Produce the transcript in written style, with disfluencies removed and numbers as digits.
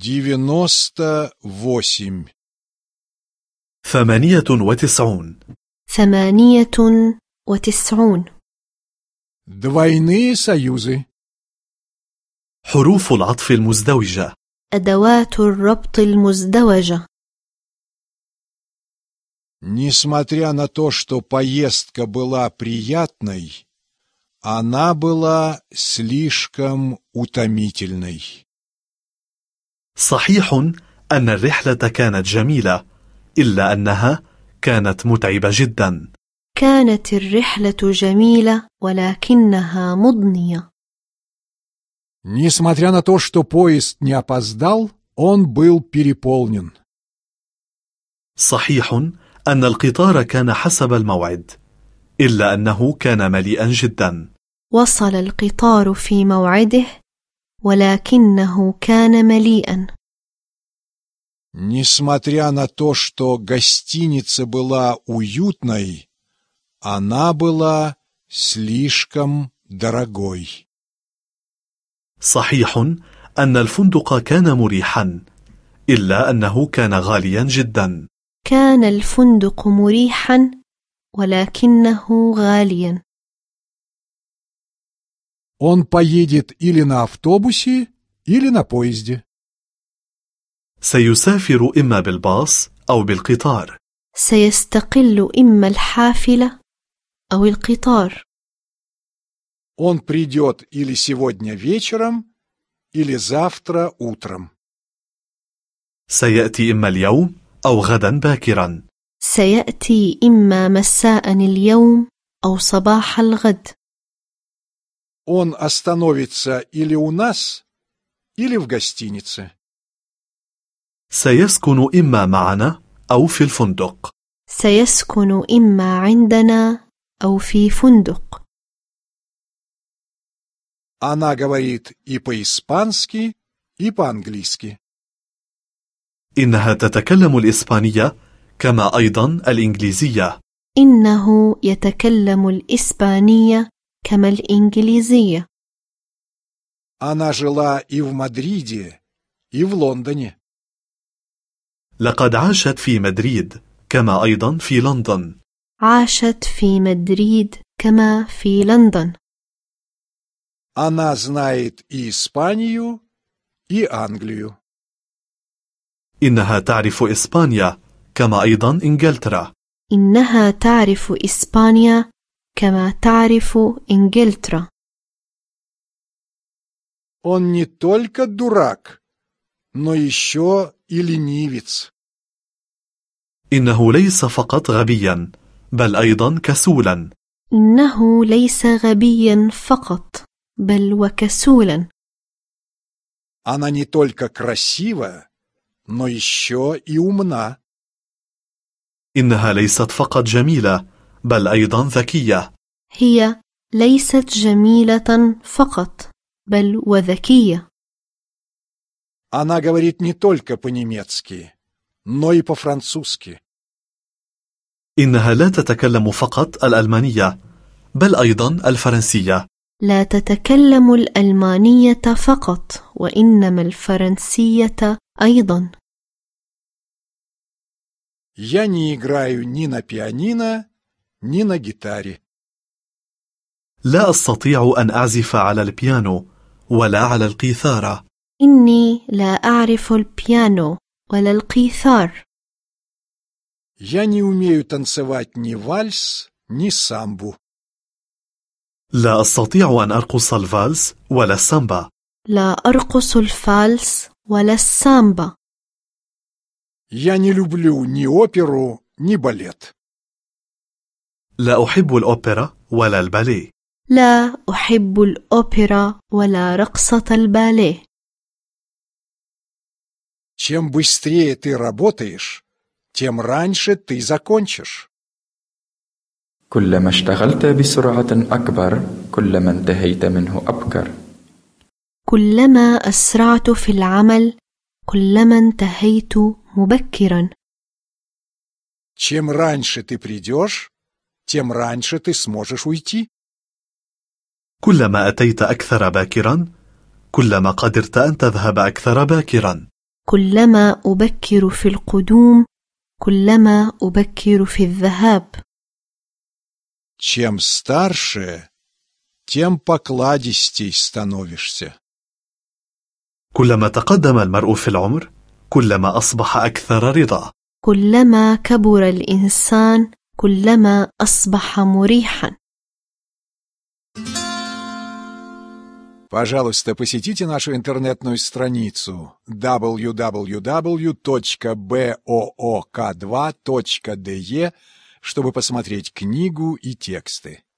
98. 98. 98. Двойные союзы. حروف العطف المزدوجة. أدوات الربط المزدوجة. Несмотря на то, что поездка была приятной, она была слишком утомительной. صحيح أن الرحلة كانت جميلة، إلا أنها كانت متعبة جدا. كانت الرحلة جميلة ولكنها مضنية. Несмотря на то, что поезд не опоздал, он был переполнен. صحيح أن القطار كان حسب الموعد، إلا أنه كان مليئا جدا. وصل القطار في موعده ولكنه كان مليئا. Несмотря на то, что гостиница была уютной, она была слишком дорогой. صحيح أن الفندق كان مريحا، إلا أنه كان غاليا جدا. كان الفندق مريحا ولكنه غاليا. Он поедет или на автобусе, или на поезде. سيسافر إما بالباص أو بالقطار. سيستقل إما الحافلة أو القطار. Он придет или сегодня вечером, или завтра утром. سيأتي إما اليوم أو غدا باكرا. سيأتي إما مساء اليوم أو صباح الغد. Он остановится или у нас, или в гостинице. سيسكن إما معنا أو في الفندق. سيسكن إما عندنا أو في فندق. Она говорит и по-испански, и по-английски. إنها تتكلم الإسبانية كما أيضا الإنجليزية. إنه يتكلم الإسبانية كما الإنجليزية. Она жила и в Мадриде, и в Лондоне. لقد عاشت في مدريد كما أيضا في لندن. عاشت في مدريد كما في لندن. Она знает и Испанию, и Англию. إنها تعرف إسبانيا كما أيضا إنجلترا. إنها تعرف إسبانيا كما تعرف إنجلترا. Он не только дурак, но еще и ленивец. إنه ليس فقط غبيا، بل أيضا كسولا. إنه ليس غبيا فقط، بل وكسولا. Она не только красива, но еще и умна. إنها ليست فقط جميلة، بل أيضا ذكية. هي ليست جميلة فقط، بل وذكية. Она говорит не только по-немецки, но и по-французски. إنها لا تتكلم فقط الألمانية، بل أيضا الفرنسية. لا تتكلم الألمانية فقط، وإنما الفرنسية أيضا. Я не играю ни на пианино, ни на гитаре. لا أستطيع أن أعزف على البيانو ولا على القيثارة. إني لا أعرف البيانو ولا القيثار. Я не умею танцевать ни вальс, ни самбу. لا أستطيع أن أرقص الفالس ولا السامبا. لا أرقص الفالس ولا السامبا. Я не люблю ни оперу, ни балет. لا أحب الأوبرا ولا الباليه. لا أحب الأوبرا ولا رقصة الباليه. Чем быстрее ты работаешь, тем раньше ты закончишь. كلما اشتغلت بسرعة أكبر كلما انتهيت منه أبكر. كلما أسرعت في العمل كلما انتهيت مبكرا. Чем раньше ты придешь, тем раньше ты сможешь уйти. كلما أتيت أكثر باكرا كلما قدرت أن تذهب أكثر باكرا. كلما أبكر في القدوم كلما أبكر في الذهاب. Чем старше, тем покладистей становишься. كلما تقدم المرء في العمر كلما أصبح أكثر رضا. كلما كبر الإنسان كلما أصبح مريحا. Пожалуйста, посетите нашу интернетную страницу www.book2.de, чтобы посмотреть книгу и тексты.